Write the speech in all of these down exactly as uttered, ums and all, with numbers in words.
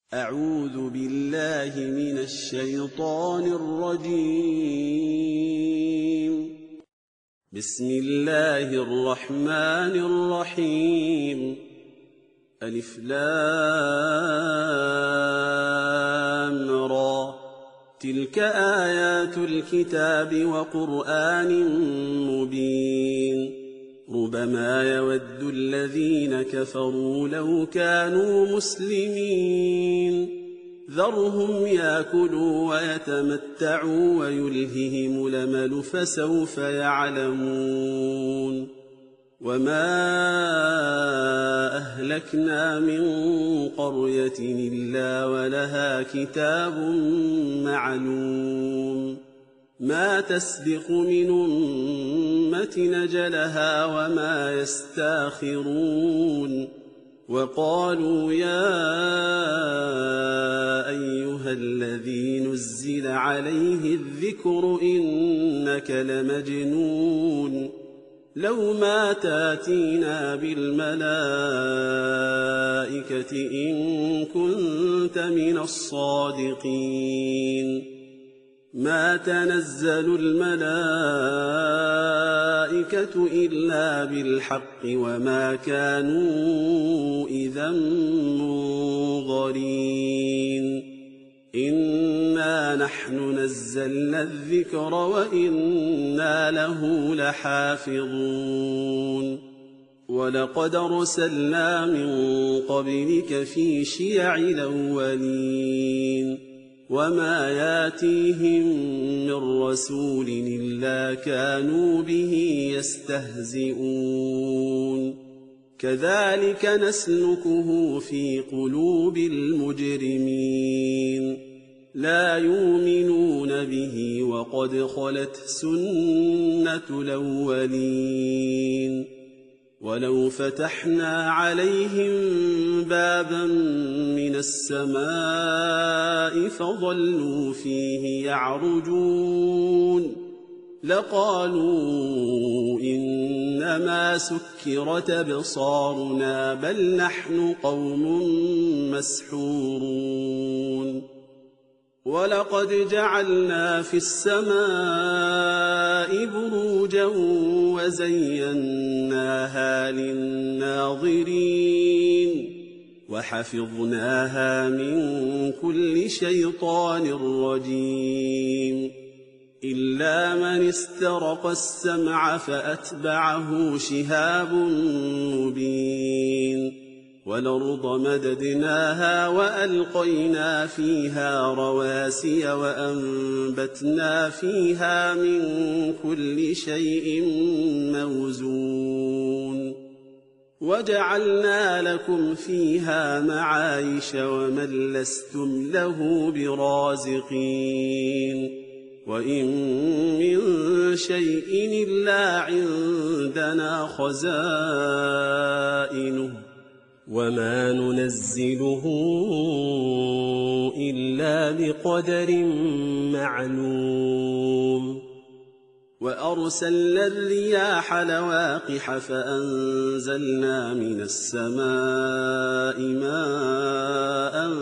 أعوذ بالله من الشيطان الرجيم. بسم الله الرحمن الرحيم. ألف لام را. تلك آيات الكتاب وقرآن مبين. ربما يود الذين كفروا لو كانوا مسلمين. ذرهم يأكلوا ويتمتعوا ويلههم الأمل فسوف يعلمون. وما أهلكنا من قرية إلا ولها كتاب معلوم. ما تسبق من أمة أجلها وما يستاخرون. وقالوا يا أيها الذي نزل عليه الذكر إنك لمجنون. لو ما تاتينا بالملائكة إن كنت من الصادقين. ما تنزل الملائكة إلا بالحق وما كانوا إذا منظرين. إنا نحن نزلنا الذكر وإنا له لحافظون. ولقد أرسلنا من قبلك في شيع الأولين. وما ياتيهم من رسول إلا كانوا به يستهزئون. كذلك نسلكه في قلوب المجرمين. لا يؤمنون به وقد خلت سنة الأولين. ولو فتحنا عليهم بابا من السماء فظلوا فيه يعرجون لقالوا إنما سكرت أبصارنا بل نحن قوم مسحورون. ولقد جعلنا في السماء بروجا وزيناها للناظرين وحفظناها من كل شيطان رجيم. إلا من استرق السمع فأتبعه شهاب مبين. والأرض مددناها وألقينا فيها رواسي وأنبتنا فيها من كل شيء موزون. وجعلنا لكم فيها معايش ومن لستم له برازقين. وإن من شيء إلا عندنا خزائنه وما ننزله إلا بقدر معلوم. وأرسلنا الرياح لواقح فأنزلنا من السماء ماء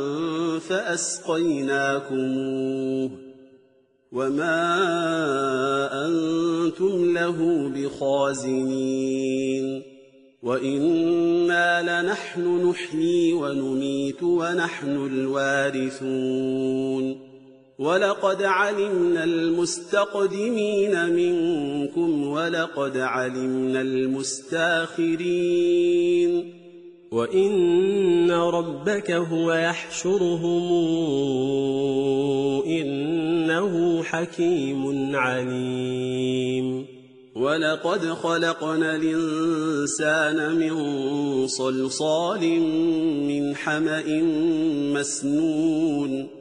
فأسقيناكموه وما أنتم له بخازنين. وإنا لنحن نحيي ونميت ونحن الوارثون. ولقد علمنا المستقدمين منكم ولقد علمنا المستاخرين. وإن ربك هو يحشرهم إنه حكيم عليم. ولقد خلقنا الإنسان من صلصال من حمأ مسنون.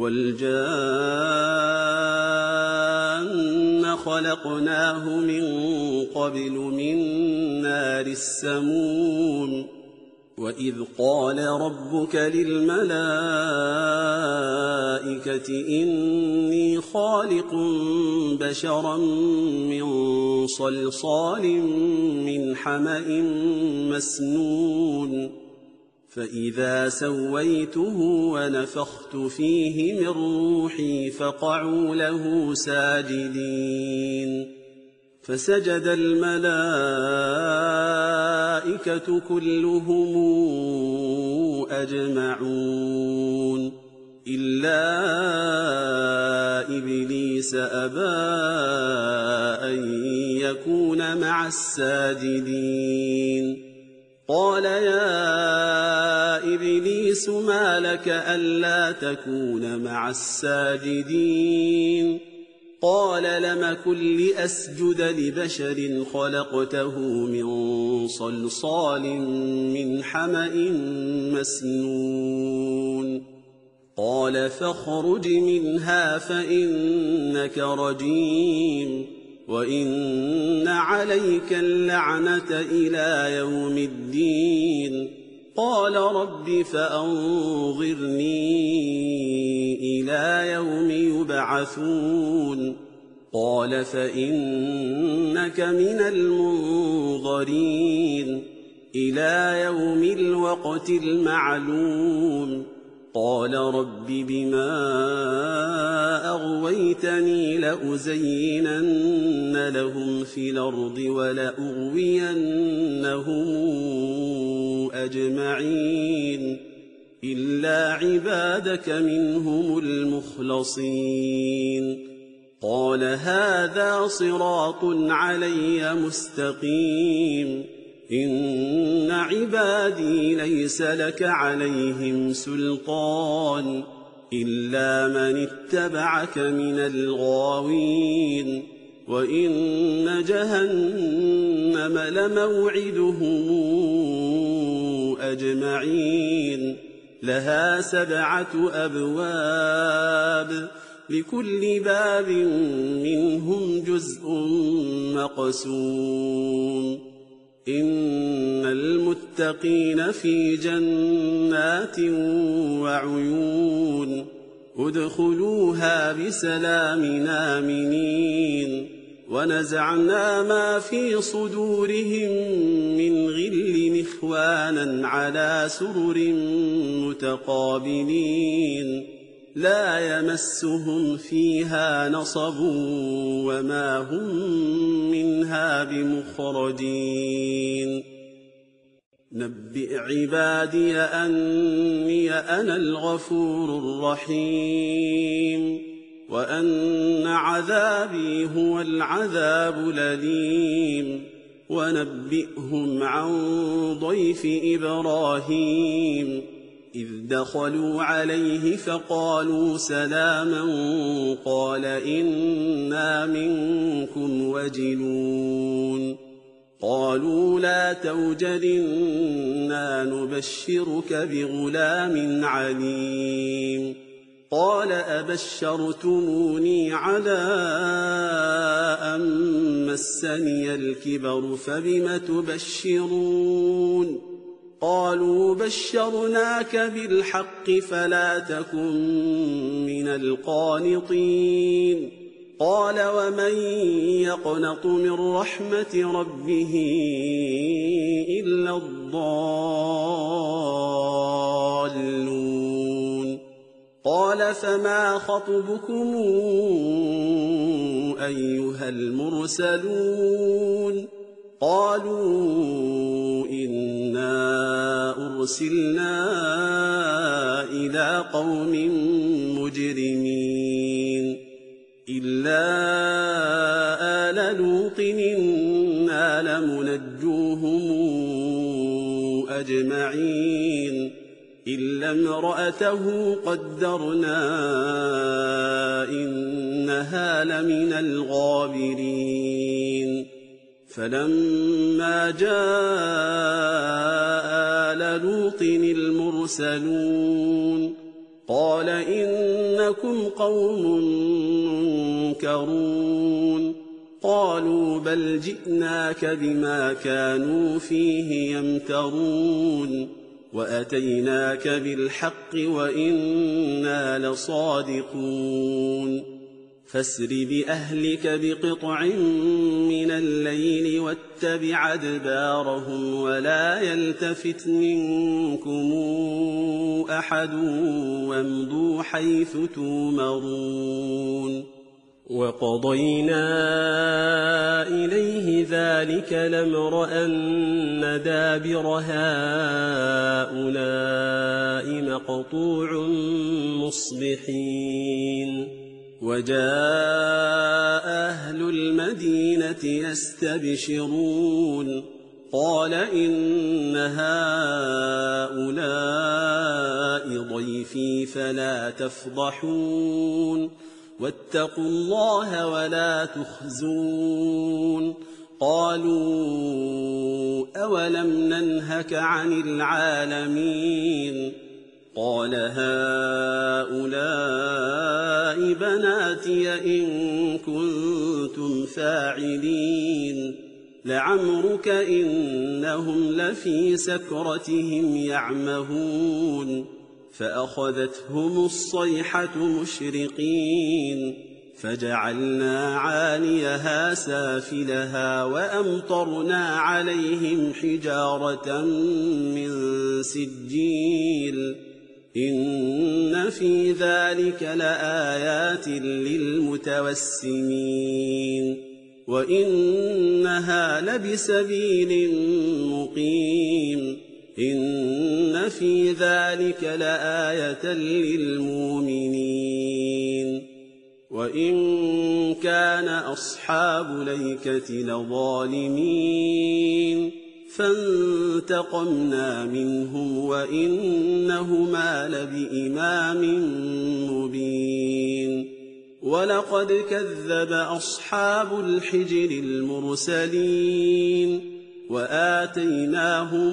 والجان خلقناه من قبل من نار السموم. وإذ قال ربك للملائكة إني خالق بشرا من صلصال من حمأ مسنون فإذا سويته ونفخت فيه من روحي فقعوا له ساجدين فسجد الملائكة كلهم أجمعون إلا إبليس أبى أن يكون مع الساجدين قال يا إبليس ما لك ألا تكون مع الساجدين قال لم كن لأسجد لبشر خلقته من صلصال من حمأ مسنون قال فاخرج منها فإنك رجيم وإن عليك اللعنة إلى يوم الدين قال رب فأنظرني إلى يوم يبعثون قال فإنك من المنظرين إلى يوم الوقت المعلوم قال رب بما أغويتني لأزينن لهم في الأرض ولأغوينهم أجمعين إلا عبادك منهم المخلصين قال هذا صراط علي مستقيم إن عبادي ليس لك عليهم سلطان إلا من اتبعك من الغاوين وإن جهنم لموعدهم أجمعين لها سبعة أبواب لكل باب منهم جزء مقسوم إن المتقين في جنات وعيون ادخلوها بسلام آمنين ونزعنا ما في صدورهم من غل إخوانا على سرر متقابلين لا يمسهم فيها نصب وما هم منها بمخرجين نبئ عبادي أني أنا الغفور الرحيم وأن عذابي هو العذاب الأليم ونبئهم عن ضيف إبراهيم إذ دخلوا عليه فقالوا سلاما قال إنا منكم وجلون قالوا لا توجل إنا نبشرك بغلام عليم قال أبشرتموني على أن مسني الكبر فبم تبشرون قالوا بشرناك بالحق فلا تكن من القانطين قال ومن يقنط من رحمة ربه إلا الضالون قال فما خطبكم أيها المرسلون قالوا إنا أرسلنا إلى قوم مجرمين إلا آل لوط إنا لمنجوهم أجمعين إلا امرأته قدرنا إنها لمن الغابرين فلما جاء آل لوط المرسلون قال إنكم قوم منكرون قالوا بل جئناك بما كانوا فيه يمترون وأتيناك بالحق وإنا لصادقون فاسر بأهلك بقطع من الليل واتبع أدبارهم ولا يلتفت منكم أحد وامضوا حيث تؤمرون وقضينا إليه ذلك الأمر أن دابر هؤلاء مقطوع مصبحين وجاء أهل المدينة يستبشرون قال إن هؤلاء ضيفي فلا تفضحون واتقوا الله ولا تخزون قالوا أولم ننهك عن العالمين قال هؤلاء بناتي إن كنتم فاعلين لعمرك إنهم لفي سكرتهم يعمهون فأخذتهم الصيحة مشرقين فجعلنا عاليها سافلها وأمطرنا عليهم حجارة من سجيل إن في ذلك لآيات للمتوسمين وإنها لبسبيل مقيم إن في ذلك لآية للمؤمنين وإن كان أصحاب ليكة لظالمين فانتقمنا منهم وإنهما لبإمام مبين ولقد كذب أصحاب الحجر المرسلين وآتيناهم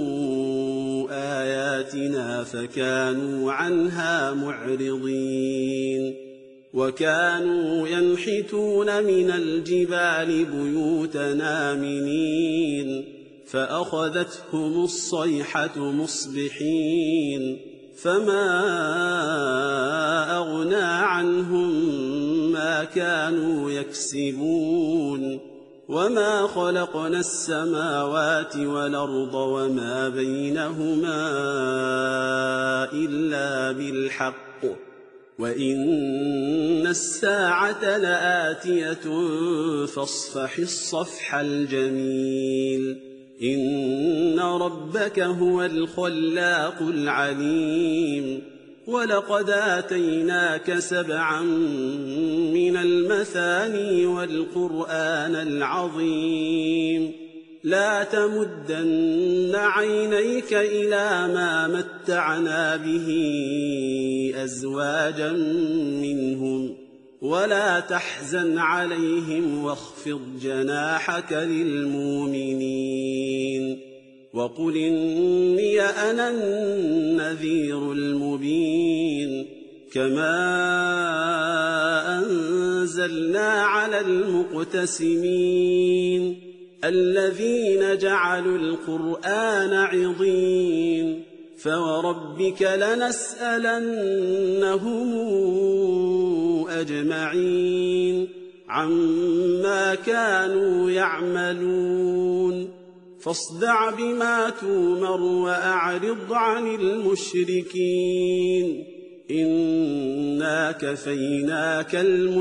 آياتنا فكانوا عنها معرضين وكانوا ينحتون من الجبال بيوتنا آمنين فأخذتهم الصيحة مصبحين فما أغنى عنهم ما كانوا يكسبون وما خلقنا السماوات والأرض وما بينهما إلا بالحق وإن الساعة لآتية فاصفح الصفح الجميل إن ربك هو الخلاق العليم ولقد آتيناك سبعا من المثاني والقرآن العظيم لا تمدن عينيك إلى ما متعنا به أزواجا منهم ولا تحزن عليهم واخفض جناحك للمؤمنين وقل إني أنا النذير المبين كما أنزلنا على المقتسمين الذين جعلوا القرآن عضين فوربك لنسألنهم أجمعين عما كانوا يعملون فاصدع بما تؤمر وأعرض عن المشركين إنا كفيناك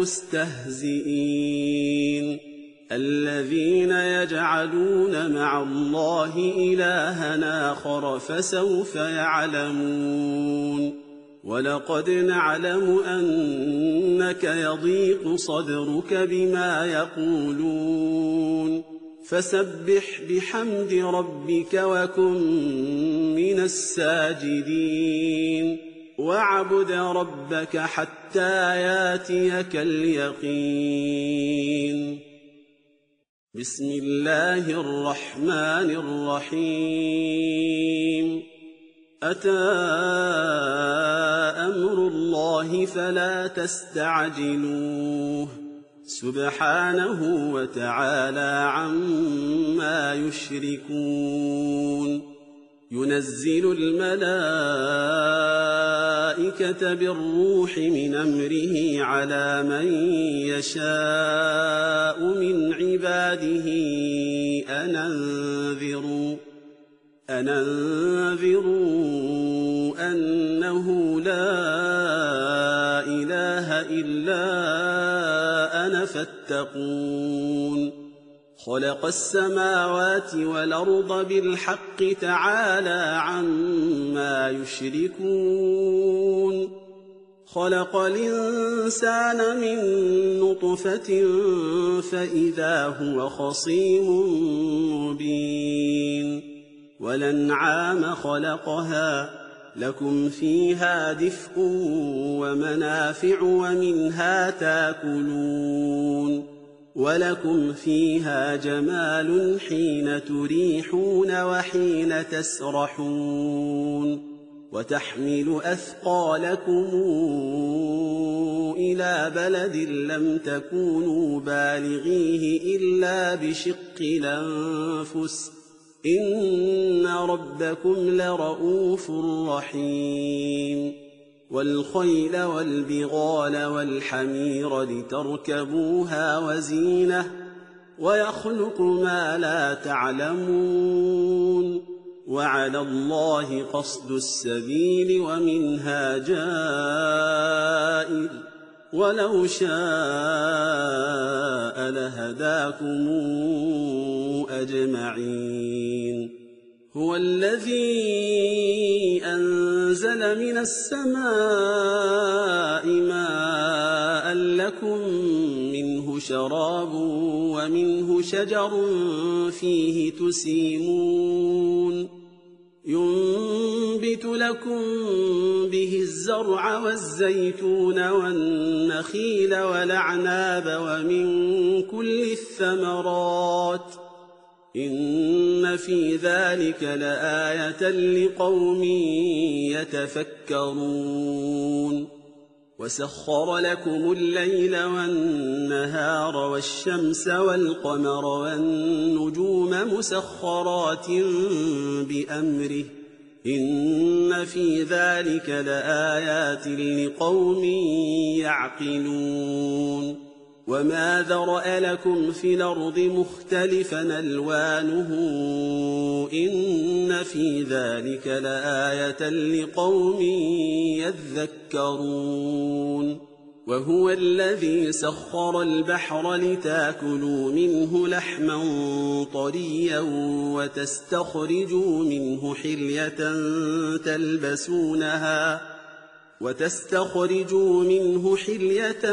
المستهزئين الذين يجعلون مع الله إلها آخر فسوف يعلمون ولقد نعلم أنك يضيق صدرك بما يقولون فسبح بحمد ربك وكن من الساجدين واعبد ربك حتى ياتيك اليقين بسم الله الرحمن الرحيم أتى أمر الله فلا تستعجلوه سبحانه وتعالى عما يشركون ينزل الملائكة بالروح من أمره على من يشاء من عباده أن أنذروا أن أنذروا أنه لا إله إلا أنا فاتقون خلق السماوات والأرض بالحق تعالى عما يشركون خلق الإنسان من نطفة فإذا هو خصيم مبين والأنعام خلقها لكم فيها دفء ومنافع ومنها تاكلون ولكم فيها جمال حين تريحون وحين تسرحون وتحمل أثقالكم إلى بلد لم تكونوا بالغيه إلا بشق الأنفس إن ربكم لرؤوف رحيم والخيل والبغال والحمير لتركبوها وزينة ويخلق ما لا تعلمون وعلى الله قصد السبيل ومنها جائر ولو شاء لهداكم أجمعين هو الذي أنزل من السماء ماء لكم منه شراب ومنه شجر فيه تسيمون ينبت لكم به الزرع والزيتون والنخيل والأعناب ومن كل الثمرات إن في ذلك لآية لقوم يتفكرون وسخر لكم الليل والنهار والشمس والقمر والنجوم مسخرات بأمره إن في ذلك لآيات لقوم يعقلون وما ذرأ لكم في الأرض مختلفا ألوانه إن في ذلك لآية لقوم يذكرون وهو الذي سخر البحر لتاكلوا منه لحما طريا وتستخرجوا منه حلية تلبسونها وتستخرجوا منه حلية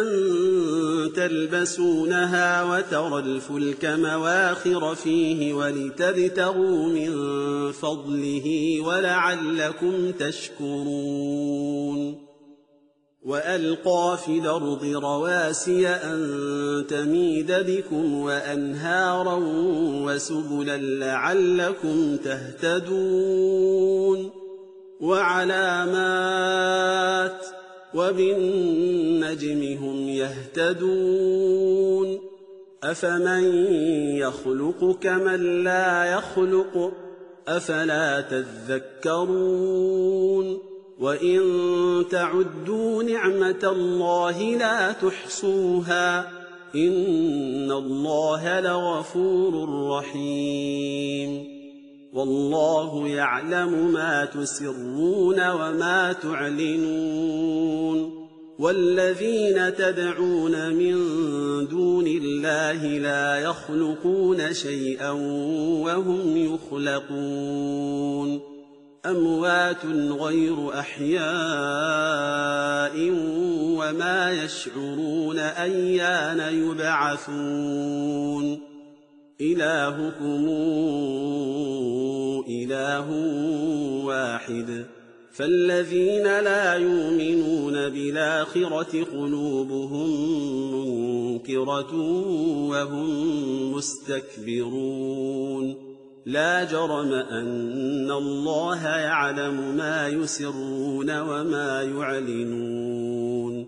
تلبسونها وترى الفلك مواخر فيه ولتبتغوا من فضله ولعلكم تشكرون وألقى في الأرض رواسي أن تميد بكم وأنهارا وسبلا لعلكم تهتدون وعلامات وبالنجم هم يهتدون أفمن يخلق كمن لا يخلق أفلا تذكرون وإن تعدوا نعمة الله لا تحصوها إن الله لغفور رحيم والله يعلم ما تسرون وما تعلنون والذين تدعون من دون الله لا يخلقون شيئا وهم يخلقون أموات غير أحياء وما يشعرون أيان يبعثون إلهكم إله واحد فالذين لا يؤمنون بالآخرة قلوبهم منكرة وهم مستكبرون لا جرم أن الله يعلم ما يسرون وما يعلنون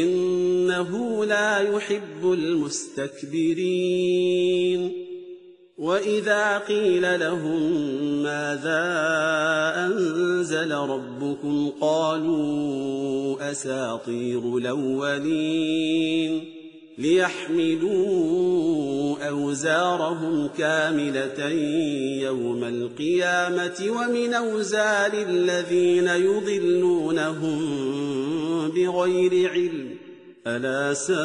إنه لا يحب المستكبرين وإذا قيل لهم ماذا أنزل ربكم قالوا أساطير الأولين ليحملوا أوزارهم كاملة يوم القيامة ومن أوزار الذين يضلونهم بغير علم ألا ساء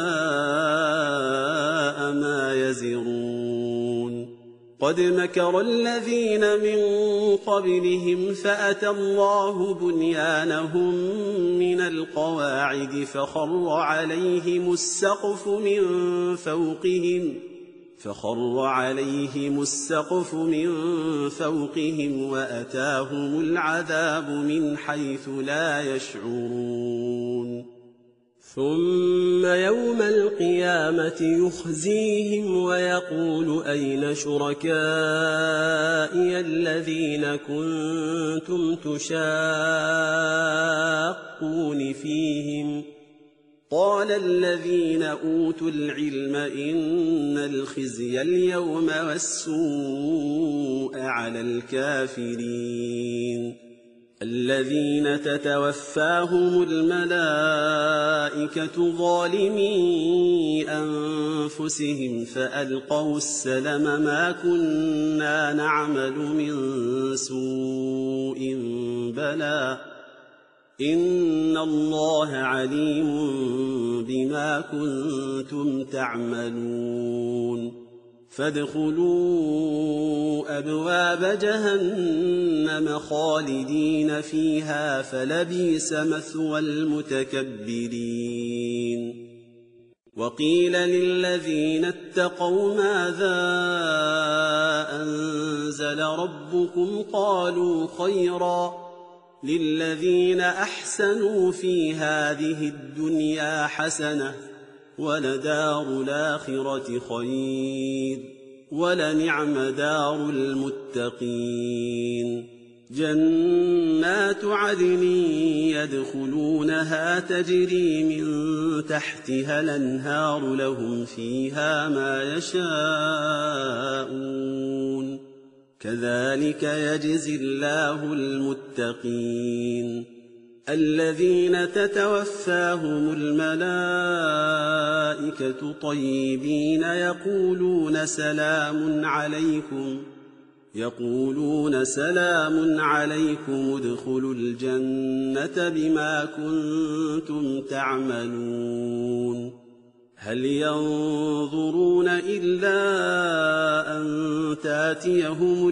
ما يزرون قد مكر الذين من قبلهم فأتى الله بنيانهم من القواعد فخر عليهم السقف من فوقهم فخر عليهم السقف من فوقهم وأتاهم العذاب من حيث لا يشعرون ثم يوم القيامة يخزيهم ويقول أين شركائي الذين كنتم تشاقون فيهم قال الذين أوتوا العلم إن الخزي اليوم والسوء على الكافرين الذين تتوفاهم الملائكة ظالمي أنفسهم فألقوا السلم ما كنا نعمل من سوء بلى إن الله عليم بما كنتم تعملون فادخلوا أبواب جهنم خالدين فيها فلبئس مثوى المتكبرين وقيل للذين اتقوا ماذا أنزل ربكم قالوا خيرا للذين أحسنوا في هذه الدنيا حسنة ولدار الآخرة خير ولنعم دار المتقين جنات عدن يدخلونها تجري من تحتها الأنهار لهم فيها ما يشاءون كذلك يجزي الله المتقين الذين تتوفاهم الملائكة طيبين يقولون سلام عليكم يقولون سلام عليكم ادخلوا الجنة بما كنتم تعملون هل ينظرون إلا أن تاتيهم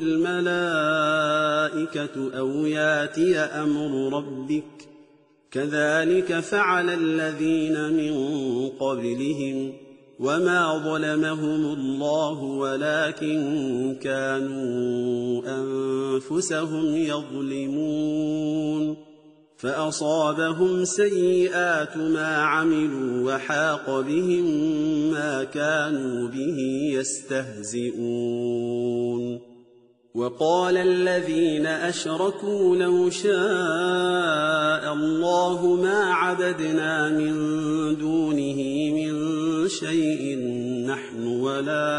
الملائكة أو ياتي أمر ربك كذلك فعل الذين من قبلهم وما ظلمهم الله ولكن كانوا أنفسهم يظلمون فأصابهم سيئات ما عملوا وحاق بهم ما كانوا به يستهزئون وقال الذين أشركوا لو شاء الله ما عبدنا من دونه من شيء نحن ولا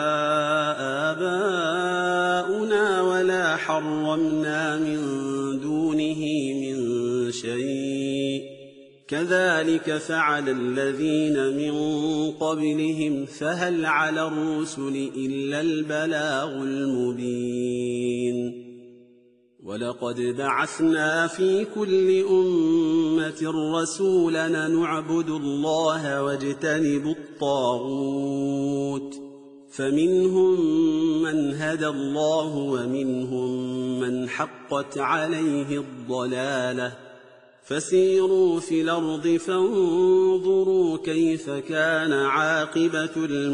آباؤنا ولا حرمنا من دونه من شيء كذلك فعل الذين من قبلهم فهل على الرسل إلا البلاغ المبين ولقد بعثنا في كل أمة رسولا نعبد الله واجتنب الطاغوت فمنهم من هدى الله ومنهم من حقت عليه الضلالة فسيروا في الأرض فانظروا كيف كان عاقبة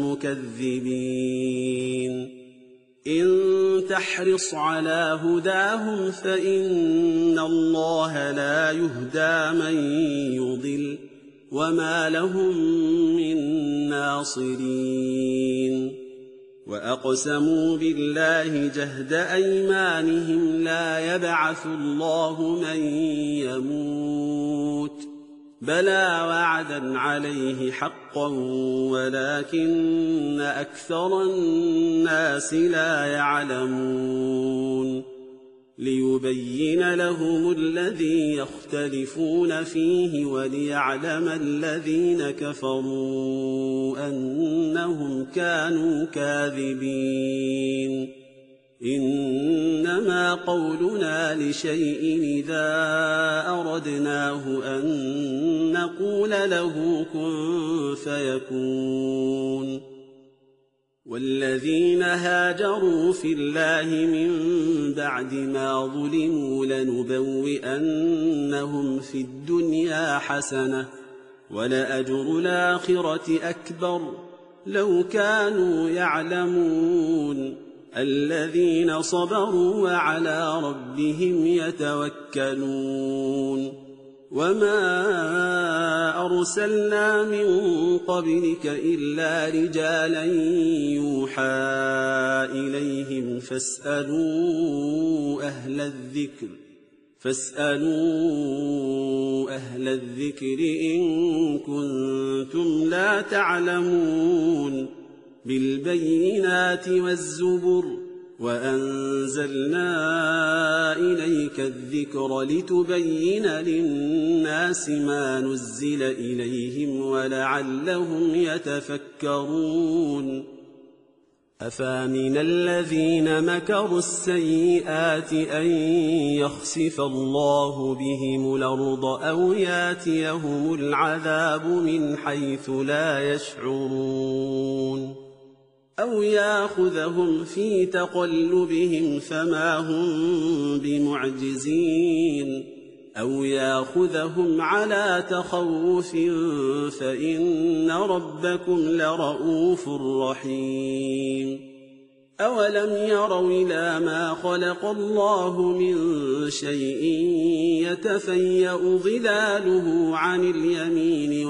المكذبين إن تحرص على هداهم فإن الله لا يهدى من يضل وما لهم من ناصرين وأقسموا بالله جهد أيمانهم لا يبعث الله من يموت بلى وعدا عليه حقا ولكن أكثر الناس لا يعلمون ليبين لهم الذي يختلفون فيه وليعلم الذين كفروا أنهم كانوا كاذبين إنما قولنا لشيء إذا أردناه أن نقول له كن فيكون والذين هاجروا في الله من بعد ما ظلموا لنبوئنهم في الدنيا حسنة ولأجر الآخرة أكبر لو كانوا يعلمون الذين صبروا وعلى ربهم يتوكلون وما أرسلنا من قبلك إلا رجالا يوحى إليهم فاسألوا أهل الذكر فاسألوا أهل الذكر إن كنتم لا تعلمون بالبينات والزبر وأنزلنا إليك الذكر لتبين للناس ما نزل إليهم ولعلهم يتفكرون أفامن الذين مكروا السيئات أن يخسف الله بهم الأرض أو ياتيهم العذاب من حيث لا يشعرون أو ياخذهم في تقلبهم فما هم بمعجزين أو ياخذهم على تخوف فإن ربكم لرءوف رحيم أولم يروا إلى ما خلق الله من شيء يتفيأ ظلاله عن اليمين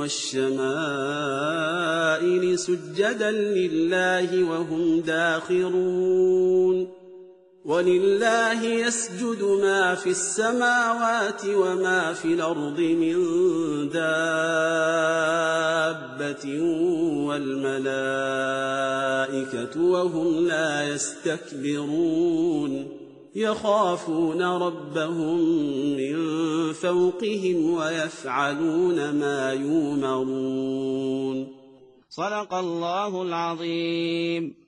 والشمائل سجدا لله وهم داخرون ولله يسجد ما في السماوات وما في الأرض من دابة والملائكة وهم لا يستكبرون يخافون ربهم من فوقهم ويفعلون ما يؤمرون. صدق الله العظيم.